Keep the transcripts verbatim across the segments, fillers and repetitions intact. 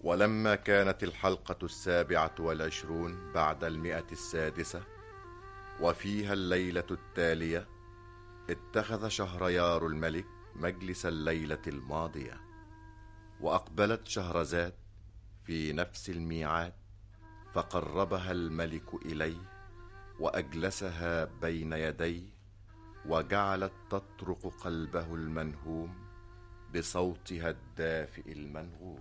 ولما كانت الحلقة السابعة والعشرون بعد المئة السادسة وفيها الليلة التالية، اتخذ شهريار الملك مجلس الليلة الماضية، وأقبلت شهرزاد في نفس الميعاد، فقربها الملك إليه وأجلسها بين يديه، وجعلت تطرق قلبه المنهوم بصوتها الدافئ المنغوم.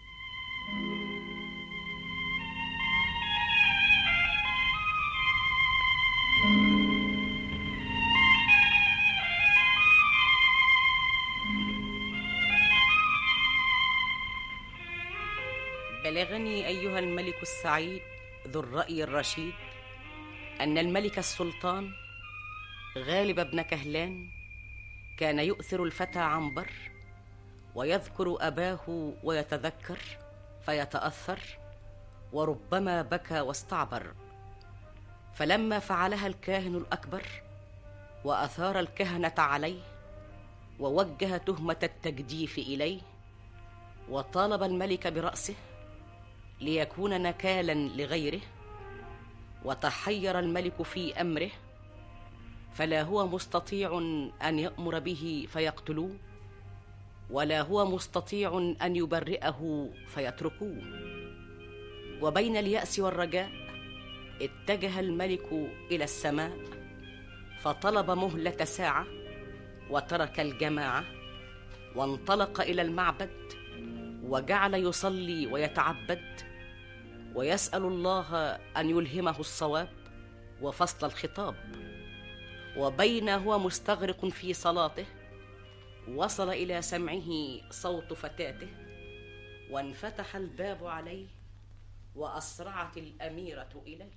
بلغني أيها الملك السعيد ذو الرأي الرشيد أن الملك السلطان غالب بن كهلان كان يؤثر الفتى عنبر، ويذكر أباه ويتذكر فيتأثر، وربما بكى واستعبر. فلما فعلها الكاهن الأكبر وأثار الكهنة عليه، ووجه تهمة التجديف إليه، وطالب الملك برأسه ليكون نكالا لغيره، وتحير الملك في أمره، فلا هو مستطيع أن يأمر به فيقتلوه، ولا هو مستطيع أن يبرئه فيتركوه. وبين اليأس والرجاء اتجه الملك إلى السماء، فطلب مهلة ساعة، وترك الجماعة وانطلق إلى المعبد، وجعل يصلي ويتعبد، ويسأل الله أن يلهمه الصواب وفصل الخطاب. وبين هو مستغرق في صلاته، وصل إلى سمعه صوت فتاته، وانفتح الباب عليه، وأسرعت الأميرة إليه.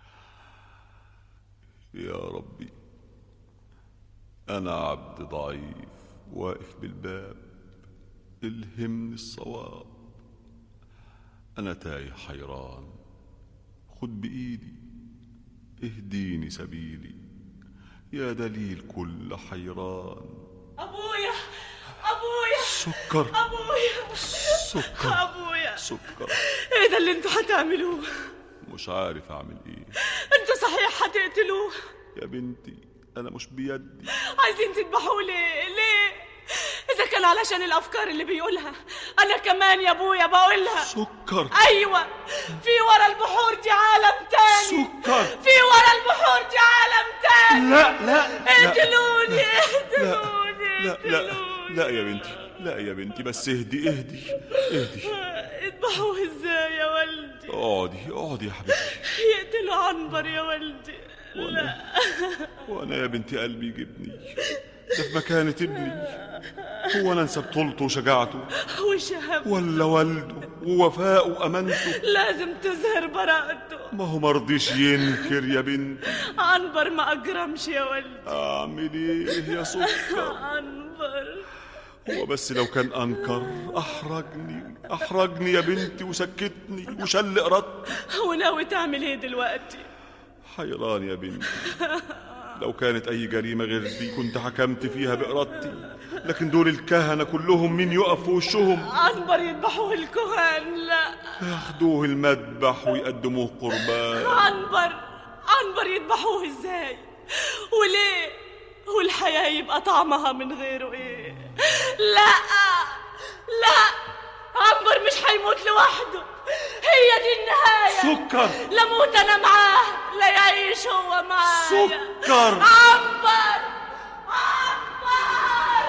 يا ربي، أنا عبد ضعيف واقف بالباب، الهمني الصواب. أنا تايه حيران، خد بإيدي اهديني سبيلي، يا دليل كل حيران. أبويا أبويا سكر أبويا سكر أبويا سكر. إيه ده اللي انتوا هتعملوه؟ مش عارف أعمل إيه. انتوا صحيح هتقتلوه؟ يا بنتي أنا مش بيدي. عايزين تذبحوه ليه؟ ليه؟ إذا كان علشان الأفكار اللي بيقولها، أنا كمان يا أبويا بقولها. سكر. أيوة، في ورا البحور دي عالم تاني. سكر. في ورا البحور دي عالم تاني. لا لا اقتلوني اقتلوني لا لا لا يا بنتي، لا يا بنتي، بس اهدي اهدي اهدي. اذبحوه ازاي يا ولدي؟ اقعدي اقعدي يا حبيبتي. يقتلوا عنبر يا ولدي. وانا وانا يا بنتي قلبي يجيبني، ده في مكانة ابني. هو انا انسى بطولته وشجاعته وشهامته ولا والده ووفاءه وامانته؟ لازم تظهر براءته. ما هو مرضيش ينكر يا بنتي. عنبر ما اجرمش يا ولدي. اعمل ايه يا سكر؟ عنبر هو بس لو كان انكر احرجني احرجني يا بنتي وسكتني وشل ارادتي. وناوي تعمل ايه دلوقتي؟ حيران يا بنتي. لو كانت أي جريمة غير دي كنت حكمت فيها بإرادتي، لكن دول الكهنة كلهم مين يقف في وشهم؟ عنبر يذبحوه الكهان. لا، ياخدوه المذبح ويقدموه قربان. عنبر عنبر يذبحوه ازاي؟ وليه؟ والحياة يبقى طعمها من غيره ايه؟ لا لا، عنبر مش هيموت لوحده، هي دي النهاية. سكر. لا موت أنا معاه، لا يعيش هو معايا. سكر. عنبر عنبر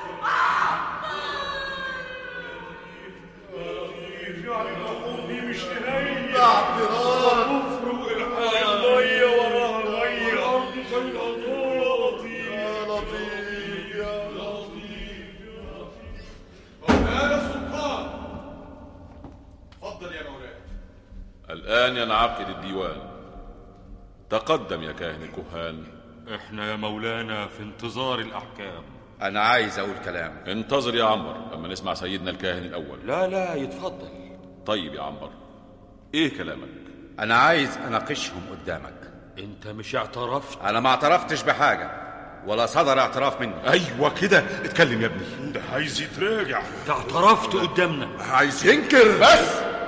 عنبر. دي مش نهاية، ده اعتراض. مفروق الحياة مية وراها مية. الأرض زي الأطول. يا لطيف يا لطيف يا مولانا السلطان. اتفضل يا مولانا. الآن ينعقد الديوان. تقدم يا كاهن الكهان. احنا يا مولانا في انتظار الأحكام. أنا عايز أقول كلام. انتظر يا عنبر لما نسمع سيدنا الكاهن الأول. لا لا، يتفضل. طيب يا عنبر، ايه كلامك؟ أنا عايز أناقشهم قدامك. انت مش اعترفت؟ أنا ما اعترفتش بحاجة ولا صدر اعتراف مني. أيوة كده، اتكلم يا ابني. ده عايز يتراجع. انت اعترفت قدامنا. عايز ينكر. بس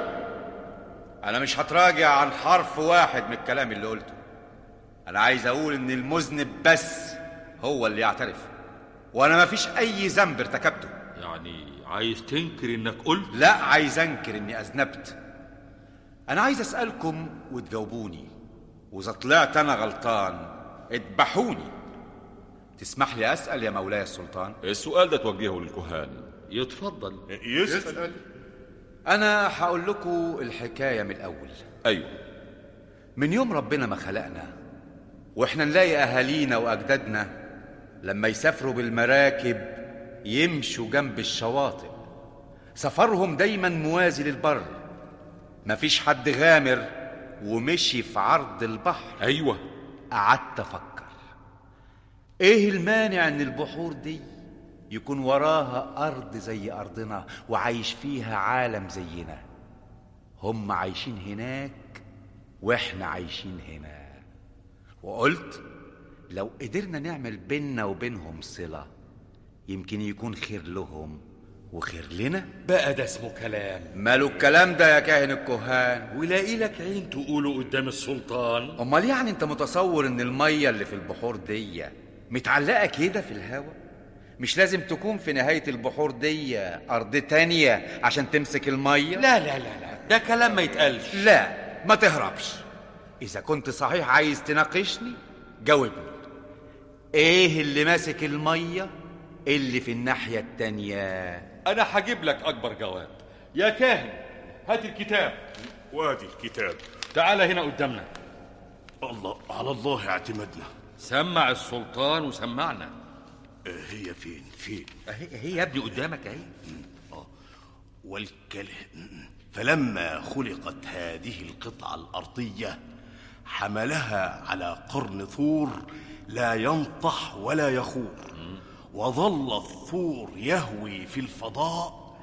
أنا مش هتراجع عن حرف واحد من الكلام اللي قلته. أنا عايز أقول إن المذنب بس هو اللي يعترف، وأنا مفيش أي ذنب ارتكبته. يعني عايز تنكر إنك قلت؟ لا، عايز أنكر إني أذنبت. أنا عايز أسألكم وتجاوبوني، وإذا طلعت أنا غلطان اذبحوني. تسمح لي أسأل يا مولاي السلطان؟ السؤال ده توجهه للكهان. يتفضل. يسأل. أنا هقول لكم الحكاية من الأول. أيوه. من يوم ربنا ما خلقنا وإحنا نلاقي أهالينا وأجدادنا لما يسافروا بالمراكب يمشوا جنب الشواطئ، سفرهم دايما موازي للبر، مفيش حد غامر ومشي في عرض البحر. أيوه. قعدت أفكر إيه المانع إن البحور دي يكون وراها أرض زي أرضنا وعايش فيها عالم زينا. هم عايشين هناك وإحنا عايشين هنا، وقلت لو قدرنا نعمل بيننا وبينهم صلة يمكن يكون خير لهم وخير لنا. بقى ده اسمه كلام؟ ماله الكلام ده يا كاهن الكهان؟ ولاقي لك عين تقوله قدام السلطان؟ امال يعني انت متصور ان المية اللي في البحور دي متعلقة كده في الهوا؟ مش لازم تكون في نهاية البحور دي أرض تانية عشان تمسك المية؟ لا لا لا لا، ده كلام ما يتقالش. لا، ما تهربش. إذا كنت صحيح عايز تناقشني جاوبني. إيه اللي ماسك المية اللي في الناحية التانية؟ أنا هجيب لك أكبر جواب. يا كاهن هات الكتاب. وادي الكتاب. تعال هنا قدامنا. الله، على الله اعتمدنا. سمع السلطان وسمعنا. هي فين فين؟ هي, هي يا ابني قدامك اهي. اه والكلام. فلما خلقت هذه القطعة الأرضية حملها على قرن ثور لا ينطح ولا يخور، وظل الثور يهوي في الفضاء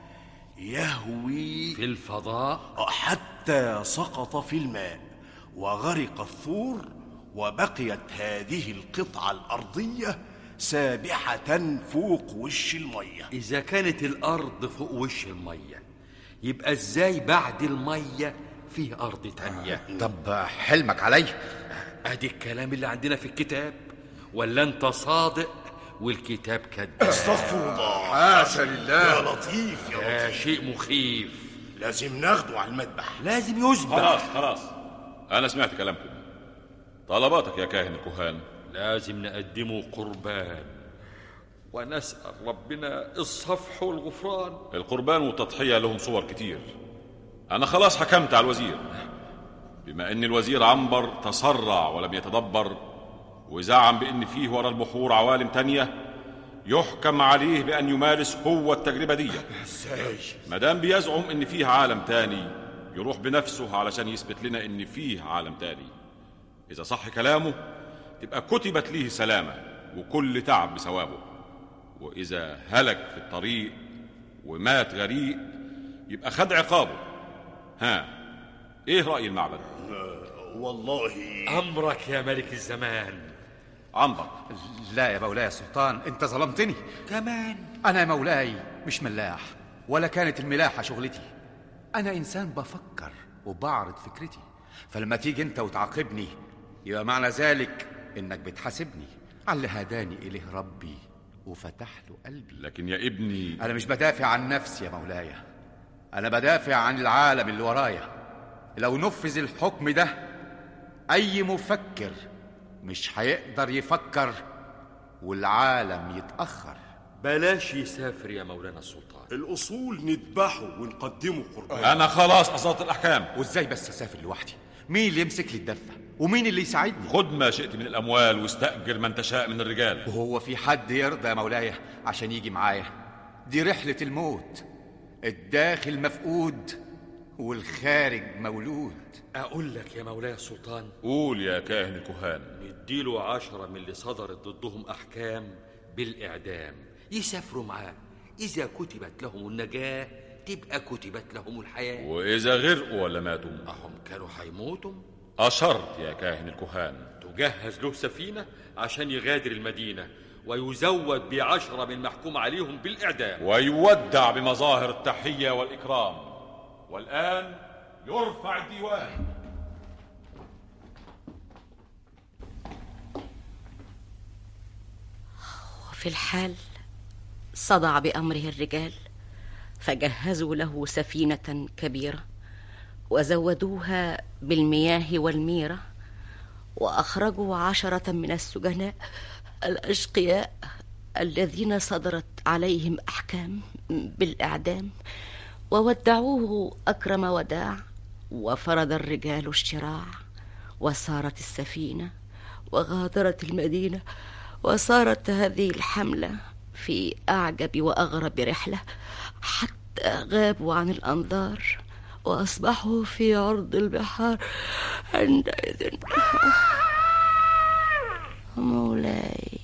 يهوي في الفضاء حتى سقط في الماء وغرق الثور، وبقيت هذه القطعة الأرضية سابحة فوق وش المية. إذا كانت الأرض فوق وش المية يبقى إزاي بعد المية فيه أرض تانية؟ طب حلمك علي. أدي الكلام اللي عندنا في الكتاب، ولا أنت صادق والكتاب كذاب؟ استغفر الله. حاشا لله. يا لطيف يا يا لطيف. شيء مخيف. لازم ناخده على المذبح. لازم يذبح. خلاص خلاص، أنا سمعت كلامكم. طلباتك يا كاهن الكهان؟ لازم نقدمه قربان ونسأل ربنا الصفح والغفران. القربان والتضحية لهم صور كتير. أنا خلاص حكمت على الوزير، بما أن الوزير عنبر تسرع ولم يتدبر وزعم بأن فيه ورا البحور عوالم تانية، يحكم عليه بأن يمارس هو التجربة دي. مدام بيزعم أن فيه عالم تاني يروح بنفسه علشان يثبت لنا أن فيه عالم تاني. إذا صح كلامه تبقى كتبت ليه سلامة وكل تعب بثوابه، وإذا هلك في الطريق ومات غريق يبقى خد عقابه. ها، إيه رأي المعبد؟ أه والله أمرك يا ملك الزمان. عنبر. لا يا مولاي السلطان، انت ظلمتني كمان. انا يا مولاي مش ملاح، ولا كانت الملاحة شغلتي. انا انسان بفكر وبعرض فكرتي، فلما تيجي انت وتعاقبني يبقى معنى ذلك انك بتحاسبني على اللي هداني اليه ربي وفتح له قلبي. لكن يا ابني انا مش بدافع عن نفسي يا مولاي، انا بدافع عن العالم اللي ورايا. لو نفذ الحكم ده اي مفكر مش هيقدر يفكر والعالم يتأخر. بلاش يسافر يا مولانا السلطان. الأصول نذبحه ونقدمه قربان. أنا خلاص أصدرت الأحكام. وإزاي بس أسافر لوحدي؟ مين اللي يمسك لي الدفة ومين اللي يساعدني؟ خد ما شئت من الأموال واستأجر من تشاء من الرجال. وهو في حد يرضى يا مولاي عشان يجي معايا؟ دي رحلة الموت، الداخل مفقود والخارج مولود. أقول لك يا مولاي السلطان. قول يا كاهن الكهان. نديله عشرة من اللي صدرت ضدهم أحكام بالإعدام، يسافروا معاه. إذا كتبت لهم النجاة تبقى كتبت لهم الحياة. وإذا غرقوا ولا ماتوا أهم كانوا هيموتوا. أشرت يا كاهن الكهان. تجهز له سفينة عشان يغادر المدينة ويزود بعشرة من محكوم عليهم بالإعدام، ويودع بمظاهر التحية والإكرام. والآن يرفع الديوان. وفي الحال صدع بأمره الرجال، فجهزوا له سفينة كبيرة وزودوها بالمياه والميرة، وأخرجوا عشرة من السجناء الأشقياء الذين صدرت عليهم أحكام بالإعدام، وودعوه أكرم وداع. وفرض الرجال الشراع، وسارت السفينة وغادرت المدينة، وصارت هذه الحملة في أعجب وأغرب رحلة، حتى غابوا عن الأنظار وأصبحوا في عرض البحار. عندئذ مولاي.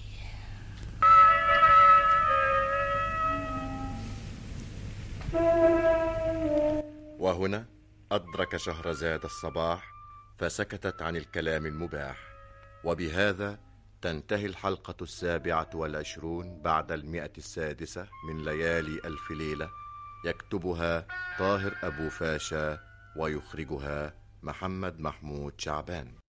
وهنا أدرك شهرزاد الصباح، فسكتت عن الكلام المباح. وبهذا تنتهي الحلقة السابعة والعشرون بعد المئة السادسة من ليالي ألف ليلة، يكتبها طاهر أبو فاشا ويخرجها محمد محمود شعبان.